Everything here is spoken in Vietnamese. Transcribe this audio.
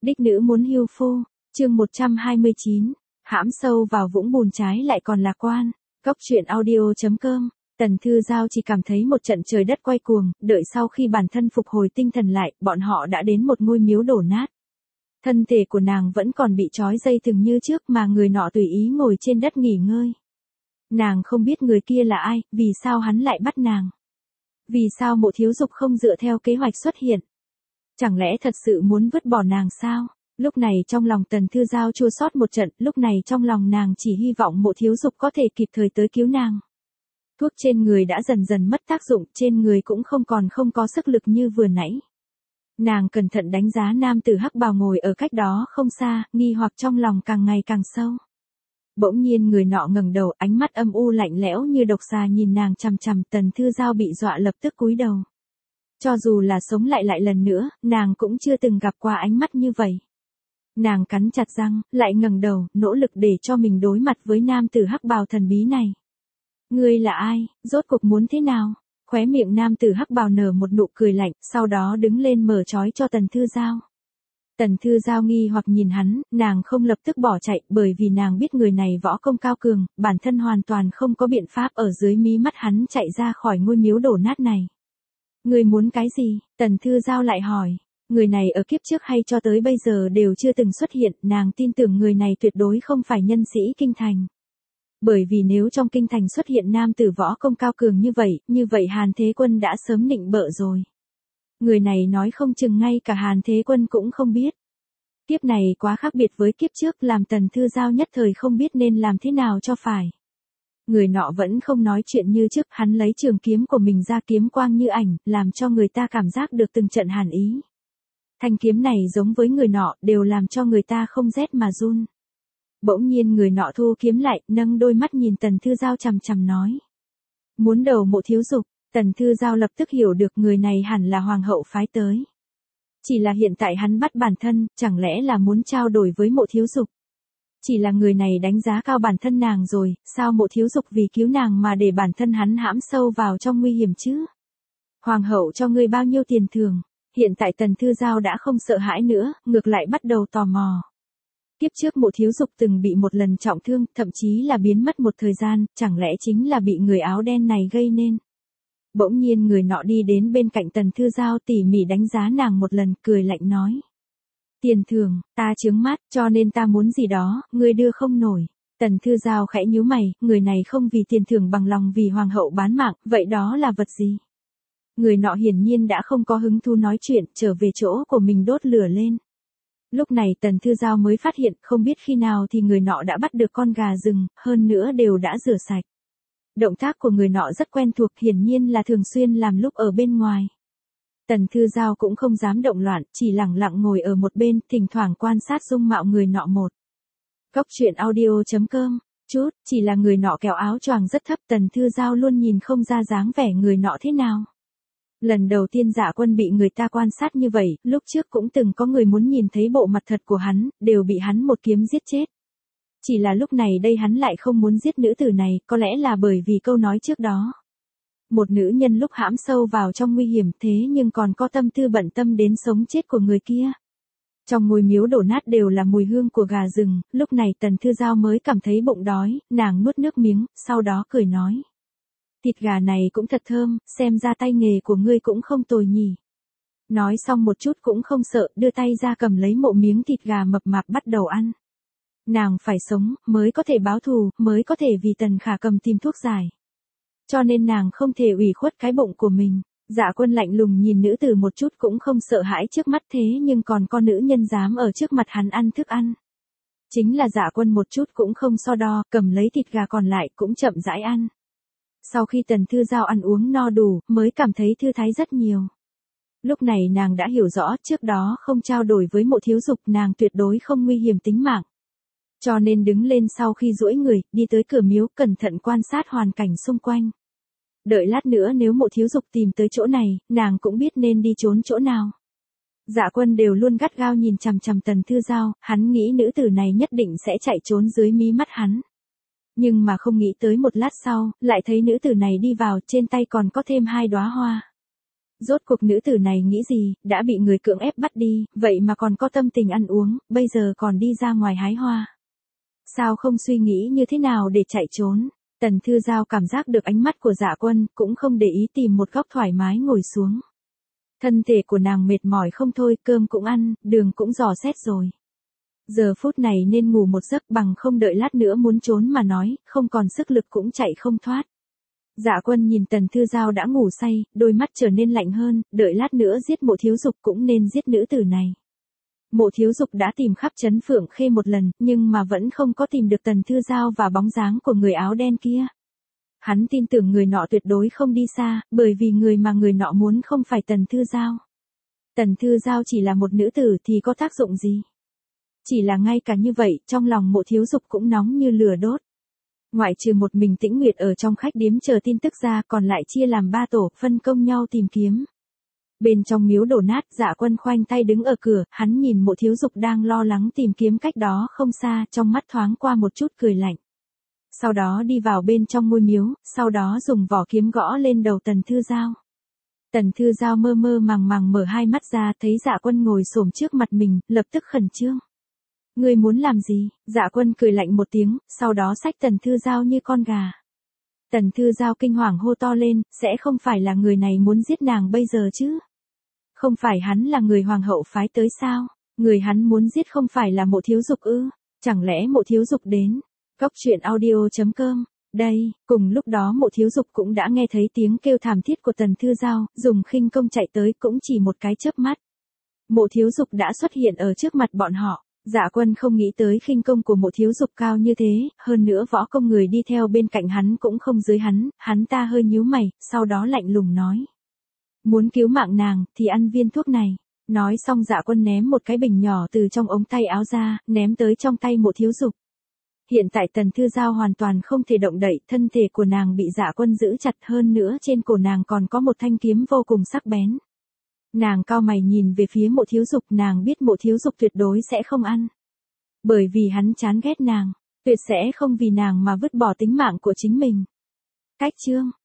Đích nữ muốn hưu phu, chương 129, hãm sâu vào vũng bùn trái lại còn lạc quan. Góc truyện audio.com. Tần Thư Giao chỉ cảm thấy một trận trời đất quay cuồng, đợi sau khi bản thân phục hồi tinh thần lại, bọn họ đã đến một ngôi miếu đổ nát. Thân thể của nàng vẫn còn bị trói dây thừng như trước mà người nọ tùy ý ngồi trên đất nghỉ ngơi. Nàng không biết người kia là ai, vì sao hắn lại bắt nàng. Vì sao Mộ Thiếu Dục không dựa theo kế hoạch xuất hiện. Chẳng lẽ thật sự muốn vứt bỏ nàng sao? Lúc này trong lòng Tần Thư Giao chua xót một trận, lúc này trong lòng nàng chỉ hy vọng Mộ Thiếu Dục có thể kịp thời tới cứu nàng. Thuốc trên người đã dần dần mất tác dụng, trên người cũng không có sức lực như vừa nãy. Nàng cẩn thận đánh giá nam tử hắc bào ngồi ở cách đó không xa, nghi hoặc trong lòng càng ngày càng sâu. Bỗng nhiên người nọ ngẩng đầu, ánh mắt âm u lạnh lẽo như độc xà nhìn nàng chằm chằm. Tần Thư Giao bị dọa lập tức cúi đầu. Cho dù là sống lại lần nữa, nàng cũng chưa từng gặp qua ánh mắt như vậy. Nàng cắn chặt răng, lại ngẩng đầu, nỗ lực để cho mình đối mặt với nam tử hắc bào thần bí này. Ngươi là ai, rốt cuộc muốn thế nào? Khóe miệng nam tử hắc bào nở một nụ cười lạnh, sau đó đứng lên mở trói cho Tần Thư Giao. Tần Thư Giao nghi hoặc nhìn hắn, nàng không lập tức bỏ chạy, bởi vì nàng biết người này võ công cao cường, bản thân hoàn toàn không có biện pháp ở dưới mí mắt hắn chạy ra khỏi ngôi miếu đổ nát này. Ngươi muốn cái gì? Tần Thư Giao lại hỏi. Người này ở kiếp trước hay cho tới bây giờ đều chưa từng xuất hiện, nàng tin tưởng người này tuyệt đối không phải nhân sĩ kinh thành. Bởi vì nếu trong kinh thành xuất hiện nam tử võ công cao cường như vậy Hàn Thế Quân đã sớm nịnh bợ rồi. Người này nói không chừng ngay cả Hàn Thế Quân cũng không biết. Kiếp này quá khác biệt với kiếp trước, làm Tần Thư Giao nhất thời không biết nên làm thế nào cho phải. Người nọ vẫn không nói chuyện như trước, hắn lấy trường kiếm của mình ra, kiếm quang như ảnh, làm cho người ta cảm giác được từng trận hàn ý. Thanh kiếm này giống với người nọ, đều làm cho người ta không rét mà run. Bỗng nhiên người nọ thu kiếm lại, nâng đôi mắt nhìn Tần Thư Giao chằm chằm nói. Muốn đầu Mộ Thiếu Dục. Tần Thư Giao lập tức hiểu được người này hẳn là hoàng hậu phái tới. Chỉ là hiện tại hắn bắt bản thân, chẳng lẽ là muốn trao đổi với Mộ Thiếu Dục. Chỉ là người này đánh giá cao bản thân nàng rồi, sao Mộ Thiếu Dục vì cứu nàng mà để bản thân hắn hãm sâu vào trong nguy hiểm chứ? Hoàng hậu cho ngươi bao nhiêu tiền thưởng? Hiện tại Tần Thư Giao đã không sợ hãi nữa, ngược lại bắt đầu tò mò. Kiếp trước Mộ Thiếu Dục từng bị một lần trọng thương, thậm chí là biến mất một thời gian, chẳng lẽ chính là bị người áo đen này gây nên? Bỗng nhiên người nọ đi đến bên cạnh Tần Thư Giao, tỉ mỉ đánh giá nàng một lần, cười lạnh nói. Tiền thưởng, ta chướng mắt, cho nên ta muốn gì đó, ngươi đưa không nổi. Tần Thư Giao khẽ nhíu mày, người này không vì tiền thưởng bằng lòng vì hoàng hậu bán mạng, vậy đó là vật gì? Người nọ hiển nhiên đã không có hứng thú nói chuyện, trở về chỗ của mình đốt lửa lên. Lúc này Tần Thư Giao mới phát hiện, không biết khi nào thì người nọ đã bắt được con gà rừng, hơn nữa đều đã rửa sạch. Động tác của người nọ rất quen thuộc, hiển nhiên là thường xuyên làm lúc ở bên ngoài. Tần Thư Giao cũng không dám động loạn, chỉ lặng lặng ngồi ở một bên, thỉnh thoảng quan sát dung mạo người nọ một. Góc truyện audio.com. Chỉ là người nọ kéo áo choàng rất thấp, Tần Thư Giao luôn nhìn không ra dáng vẻ người nọ thế nào. Lần đầu tiên Dạ Quân bị người ta quan sát như vậy, lúc trước cũng từng có người muốn nhìn thấy bộ mặt thật của hắn, đều bị hắn một kiếm giết chết. Chỉ là lúc này đây hắn lại không muốn giết nữ tử này, có lẽ là bởi vì câu nói trước đó. Một nữ nhân lúc hãm sâu vào trong nguy hiểm thế nhưng còn có tâm tư bận tâm đến sống chết của người kia. Trong ngôi miếu đổ nát đều là mùi hương của gà rừng, lúc này Tần Thư Giao mới cảm thấy bụng đói, nàng nuốt nước miếng, sau đó cười nói. Thịt gà này cũng thật thơm, xem ra tay nghề của ngươi cũng không tồi nhỉ. Nói xong một chút cũng không sợ, đưa tay ra cầm lấy một miếng thịt gà mập mạp bắt đầu ăn. Nàng phải sống, mới có thể báo thù, mới có thể vì Tần Khả Cầm tìm thuốc giải. Cho nên nàng không thể ủy khuất cái bụng của mình. Dạ Quân lạnh lùng nhìn nữ tử một chút cũng không sợ hãi trước mắt, thế nhưng còn có nữ nhân dám ở trước mặt hắn ăn thức ăn. Chính là Dạ Quân một chút cũng không so đo, cầm lấy thịt gà còn lại cũng chậm rãi ăn. Sau khi Tần Thư Giao ăn uống no đủ, mới cảm thấy thư thái rất nhiều. Lúc này nàng đã hiểu rõ, trước đó không trao đổi với Mộ Thiếu Dục, nàng tuyệt đối không nguy hiểm tính mạng. Cho nên đứng lên sau khi duỗi người, đi tới cửa miếu, cẩn thận quan sát hoàn cảnh xung quanh. Đợi lát nữa nếu Mộ Thiếu Dục tìm tới chỗ này, nàng cũng biết nên đi trốn chỗ nào. Dạ Quân đều luôn gắt gao nhìn chằm chằm Tần Thư Giao, hắn nghĩ nữ tử này nhất định sẽ chạy trốn dưới mí mắt hắn. Nhưng mà không nghĩ tới một lát sau, lại thấy nữ tử này đi vào, trên tay còn có thêm 2 đóa hoa. Rốt cuộc nữ tử này nghĩ gì, đã bị người cưỡng ép bắt đi, vậy mà còn có tâm tình ăn uống, bây giờ còn đi ra ngoài hái hoa. Sao không suy nghĩ như thế nào để chạy trốn? Tần Thư Giao cảm giác được ánh mắt của Dạ Quân, cũng không để ý tìm một góc thoải mái ngồi xuống. Thân thể của nàng mệt mỏi không thôi, cơm cũng ăn, đường cũng dò xét rồi. Giờ phút này nên ngủ một giấc bằng không đợi lát nữa muốn trốn mà nói, không còn sức lực cũng chạy không thoát. Dạ Quân nhìn Tần Thư Giao đã ngủ say, đôi mắt trở nên lạnh hơn, đợi lát nữa giết Mộ Thiếu Dục cũng nên giết nữ tử này. Mộ Thiếu Dục đã tìm khắp trấn Phượng Khê một lần, nhưng mà vẫn không có tìm được Tần Thư Giao và bóng dáng của người áo đen kia. Hắn tin tưởng người nọ tuyệt đối không đi xa, bởi vì người mà người nọ muốn không phải Tần Thư Giao. Tần Thư Giao chỉ là một nữ tử thì có tác dụng gì? Chỉ là ngay cả như vậy, trong lòng Mộ Thiếu Dục cũng nóng như lửa đốt. Ngoại trừ một mình Tĩnh Nguyệt ở trong khách điếm chờ tin tức ra, còn lại chia làm 3 tổ, phân công nhau tìm kiếm. Bên trong miếu đổ nát, Dạ Quân khoanh tay đứng ở cửa, hắn nhìn Mộ Thiếu Dục đang lo lắng tìm kiếm cách đó không xa, trong mắt thoáng qua một chút cười lạnh. Sau đó đi vào bên trong ngôi miếu, sau đó dùng vỏ kiếm gõ lên đầu Tần Thư Giao. Tần Thư Giao mơ mơ màng màng mở hai mắt ra, thấy Dạ Quân ngồi xổm trước mặt mình, lập tức khẩn trương. Ngươi muốn làm gì? Dạ Quân cười lạnh một tiếng, sau đó xách Tần Thư Giao như con gà. Tần Thư Giao kinh hoàng hô to lên, sẽ không phải là người này muốn giết nàng bây giờ chứ? Không phải hắn là người hoàng hậu phái tới sao? Người hắn muốn giết không phải là Mộ Thiếu Dục ư? Chẳng lẽ Mộ Thiếu Dục đến? Cốc truyện audio.com. Đây, cùng lúc đó Mộ Thiếu Dục cũng đã nghe thấy tiếng kêu thảm thiết của Tần Thư Giao, dùng khinh công chạy tới cũng chỉ một cái chớp mắt. Mộ Thiếu Dục đã xuất hiện ở trước mặt bọn họ. Dạ Quân không nghĩ tới khinh công của Mộ Thiếu Dục cao như thế, hơn nữa võ công người đi theo bên cạnh hắn cũng không dưới hắn ta hơi nhíu mày, sau đó lạnh lùng nói. Muốn cứu mạng nàng, thì ăn viên thuốc này. Nói xong Dạ Quân ném một cái bình nhỏ từ trong ống tay áo ra, ném tới trong tay Mộ Thiếu Dục. Hiện tại Tần Thư Giao hoàn toàn không thể động đậy, thân thể của nàng bị Dạ Quân giữ chặt, hơn nữa trên cổ nàng còn có một thanh kiếm vô cùng sắc bén. Nàng cau mày nhìn về phía Mộ Thiếu Dục, nàng biết Mộ Thiếu Dục tuyệt đối sẽ không ăn. Bởi vì hắn chán ghét nàng, tuyệt sẽ không vì nàng mà vứt bỏ tính mạng của chính mình. Cách chương